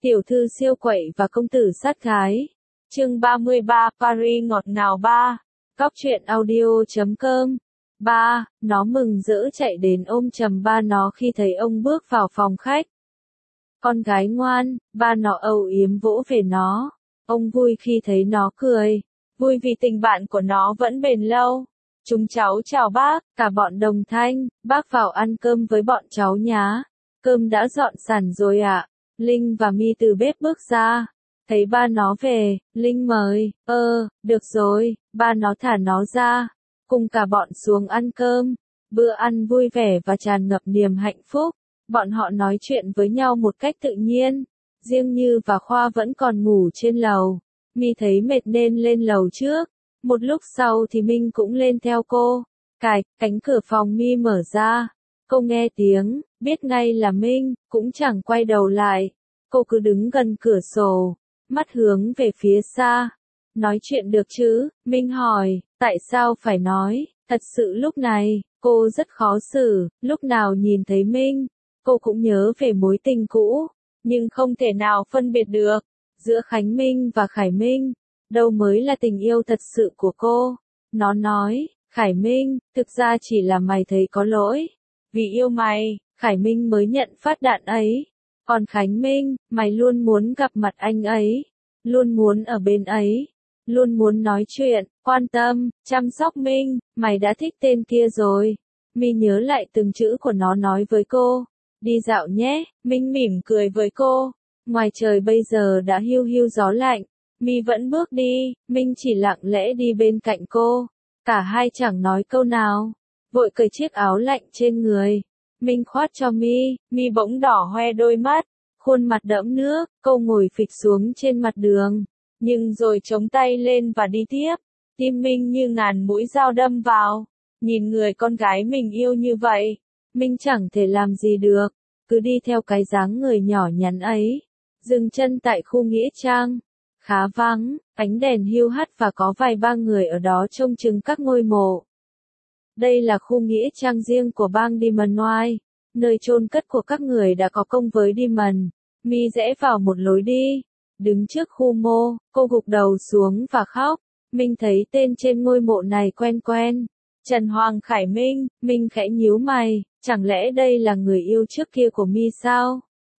Tiểu thư siêu quậy và công tử sát gái. Chương 33, Paris ngọt ngào 3. Cóc truyện audio.com. 3. Nó mừng rỡ chạy đến ôm chầm ba nó khi thấy ông bước vào phòng khách. Con gái ngoan, ba nó âu yếm vỗ về nó. Ông vui khi thấy nó cười. Vui vì tình bạn của nó vẫn bền lâu. Chúng cháu chào bác, cả bọn đồng thanh, bác vào ăn cơm với bọn cháu nhá. Cơm đã dọn sẵn rồi ạ. Linh và My từ bếp bước ra. Thấy ba nó về, Linh mời, được rồi, ba nó thả nó ra. Cùng cả bọn xuống ăn cơm. Bữa ăn vui vẻ và tràn ngập niềm hạnh phúc. Bọn họ nói chuyện với nhau một cách tự nhiên. Riêng Như và Khoa vẫn còn ngủ trên lầu. My thấy mệt nên lên lầu trước. Một lúc sau thì Minh cũng lên theo cô. Cánh cửa phòng My mở ra. Cô nghe tiếng, biết ngay là Minh, cũng chẳng quay đầu lại. Cô cứ đứng gần cửa sổ, mắt hướng về phía xa. Nói chuyện được chứ? Minh hỏi, tại sao phải nói? Thật sự lúc này, cô rất khó xử, lúc nào nhìn thấy Minh, cô cũng nhớ về mối tình cũ, nhưng không thể nào phân biệt được, giữa Khánh Minh và Khải Minh, đâu mới là tình yêu thật sự của cô. Nó nói, Khải Minh, thực ra chỉ là mày thấy có lỗi. Vì yêu mày, Khải Minh mới nhận phát đạn ấy. Còn Khánh Minh, mày luôn muốn gặp mặt anh ấy. Luôn muốn ở bên ấy. Luôn muốn nói chuyện, quan tâm, chăm sóc Minh, mày đã thích tên kia rồi. My nhớ lại từng chữ của nó nói với cô. Đi dạo nhé, Minh mỉm cười với cô. Ngoài trời bây giờ đã hiu hiu gió lạnh. My vẫn bước đi, Minh chỉ lặng lẽ đi bên cạnh cô. Cả hai chẳng nói câu nào. Vội cởi chiếc áo lạnh trên người. Minh khoát cho My bỗng đỏ hoe đôi mắt, khuôn mặt đẫm nước, cô ngồi phịch xuống trên mặt đường, nhưng rồi chống tay lên và đi tiếp. Tim Minh như ngàn mũi dao đâm vào, nhìn người con gái mình yêu như vậy, Minh chẳng thể làm gì được, cứ đi theo cái dáng người nhỏ nhắn ấy. Dừng chân tại khu nghĩa trang, khá vắng, ánh đèn hiu hắt và có vài ba người ở đó trông chừng các ngôi mộ. Đây là khu nghĩa trang riêng của bang Dimanois, nơi chôn cất của các người đã có công với Dimon. My rẽ vào một lối đi, đứng trước khu mộ, cô gục đầu xuống và khóc. Minh thấy tên trên ngôi mộ này quen quen. Trần Hoàng Khải Minh, Minh khẽ nhíu mày, chẳng lẽ đây là người yêu trước kia của My sao?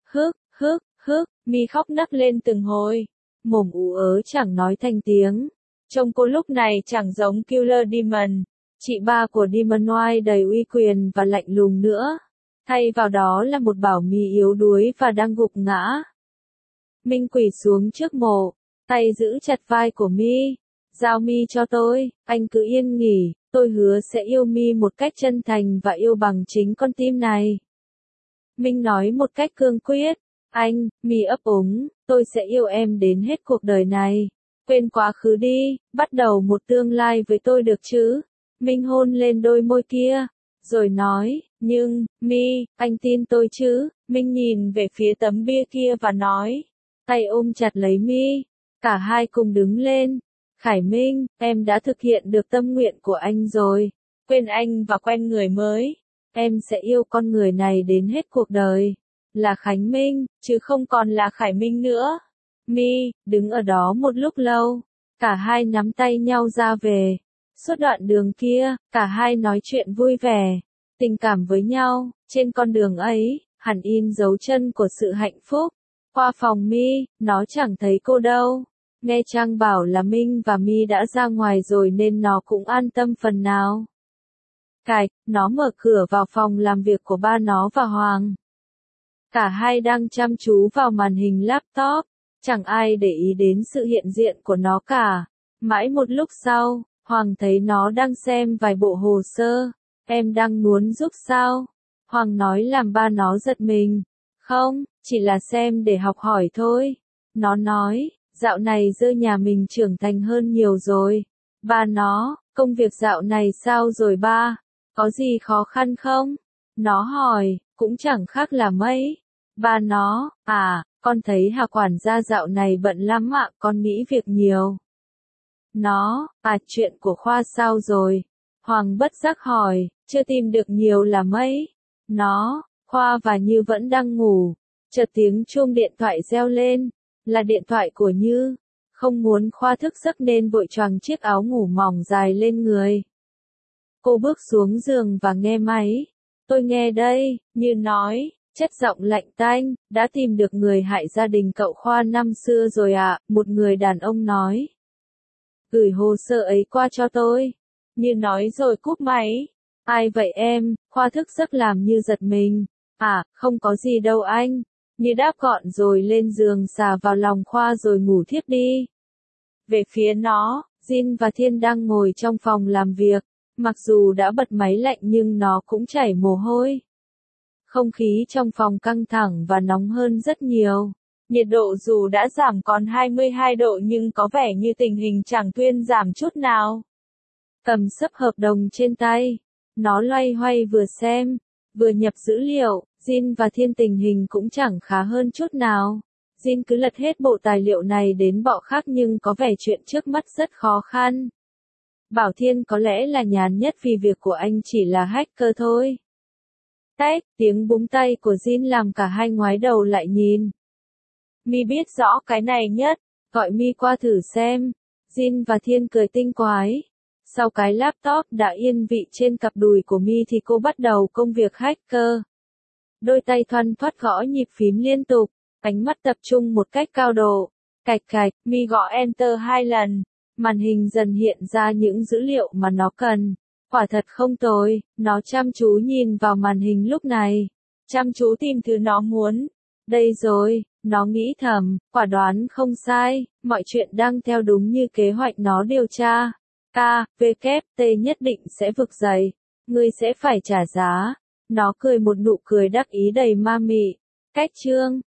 My khóc nấc lên từng hồi, mồm ú ớ chẳng nói thành tiếng. Trông cô lúc này chẳng giống Killer Demon, chị ba của Dimanois đầy uy quyền và lạnh lùng nữa. Thay vào đó là một Bảo My yếu đuối và đang gục ngã. Minh quỳ xuống trước mộ, tay giữ chặt vai của My. Giao My cho tôi, anh cứ yên nghỉ, tôi hứa sẽ yêu My một cách chân thành và yêu bằng chính con tim này. Minh nói một cách cương quyết, My ấp úng, tôi sẽ yêu em đến hết cuộc đời này. Quên quá khứ đi, bắt đầu một tương lai với tôi được chứ? Minh hôn lên đôi môi kia, rồi nói, nhưng, My, anh tin tôi chứ? Minh nhìn về phía tấm bia kia và nói, tay ôm chặt lấy My. Cả hai cùng đứng lên. Khải Minh, em đã thực hiện được tâm nguyện của anh rồi. Quên anh và quen người mới. Em sẽ yêu con người này đến hết cuộc đời. Là Khánh Minh, chứ không còn là Khải Minh nữa. My, đứng ở đó một lúc lâu. Cả hai nắm tay nhau ra về. Suốt đoạn đường kia, cả hai nói chuyện vui vẻ, tình cảm với nhau. Trên con đường ấy, hẳn in dấu chân của sự hạnh phúc. Qua phòng My, nó chẳng thấy cô đâu. Nghe Trang bảo là Minh và My đã ra ngoài rồi nên nó cũng an tâm phần nào. Nó mở cửa vào phòng làm việc của ba nó và Hoàng. Cả hai đang chăm chú vào màn hình laptop, chẳng ai để ý đến sự hiện diện của nó cả. Mãi một lúc sau, Hoàng thấy nó đang xem vài bộ hồ sơ. Em đang muốn giúp sao? Hoàng nói làm ba nó giật mình. Không, chỉ là xem để học hỏi thôi. Nó nói, dạo này dơ nhà mình trưởng thành hơn nhiều rồi. Ba nó, công việc dạo này sao rồi ba? Có gì khó khăn không? Nó hỏi, cũng chẳng khác là mấy. Ba nó, con thấy Hà quản gia dạo này bận lắm ạ, con nghĩ việc nhiều. Nó, chuyện của Khoa sao rồi? Hoàng bất giác hỏi, chưa tìm được nhiều là mấy. Nó, Khoa và Như vẫn đang ngủ. Chợt tiếng chuông điện thoại reo lên, là điện thoại của Như. Không muốn Khoa thức giấc nên vội choàng chiếc áo ngủ mỏng dài lên người. Cô bước xuống giường và nghe máy. Tôi nghe đây, Như nói, chất giọng lạnh tanh, đã tìm được người hại gia đình cậu Khoa năm xưa rồi ạ, một người đàn ông nói. Gửi hồ sơ ấy qua cho tôi. Như nói rồi cúp máy. Ai vậy em? Khoa thức giấc làm Như giật mình. À, không có gì đâu anh. Như đáp gọn rồi lên giường xà vào lòng Khoa rồi ngủ thiếp đi. Về phía nó, Jin và Thiên đang ngồi trong phòng làm việc. Mặc dù đã bật máy lạnh nhưng nó cũng chảy mồ hôi. Không khí trong phòng căng thẳng và nóng hơn rất nhiều. Nhiệt độ dù đã giảm còn 22 độ nhưng có vẻ như tình hình chẳng thuyên giảm chút nào. Cầm sấp hợp đồng trên tay. Nó loay hoay vừa xem, vừa nhập dữ liệu. Jin và Thiên tình hình cũng chẳng khá hơn chút nào. Jin cứ lật hết bộ tài liệu này đến bọ khác nhưng có vẻ chuyện trước mắt rất khó khăn. Bảo Thiên có lẽ là nhàn nhất vì việc của anh chỉ là hacker thôi. Tách, tiếng búng tay của Jin làm cả hai ngoái đầu lại nhìn. Mi biết rõ cái này nhất, gọi Mi qua thử xem. Jin và Thiên cười tinh quái. Sau cái laptop đã yên vị trên cặp đùi của Mi thì cô bắt đầu công việc hacker. Đôi tay thoăn thoắt gõ nhịp phím liên tục, ánh mắt tập trung một cách cao độ. Cạch cạch, Mi gõ Enter 2 lần. Màn hình dần hiện ra những dữ liệu mà nó cần. Quả thật không tồi, nó chăm chú nhìn vào màn hình lúc này. Chăm chú tìm thứ nó muốn. Đây rồi, nó nghĩ thầm, quả đoán không sai, mọi chuyện đang theo đúng như kế hoạch nó điều tra. KWT nhất định sẽ vực dậy. Ngươi sẽ phải trả giá. Nó cười một nụ cười đắc ý đầy ma mị. Cách chương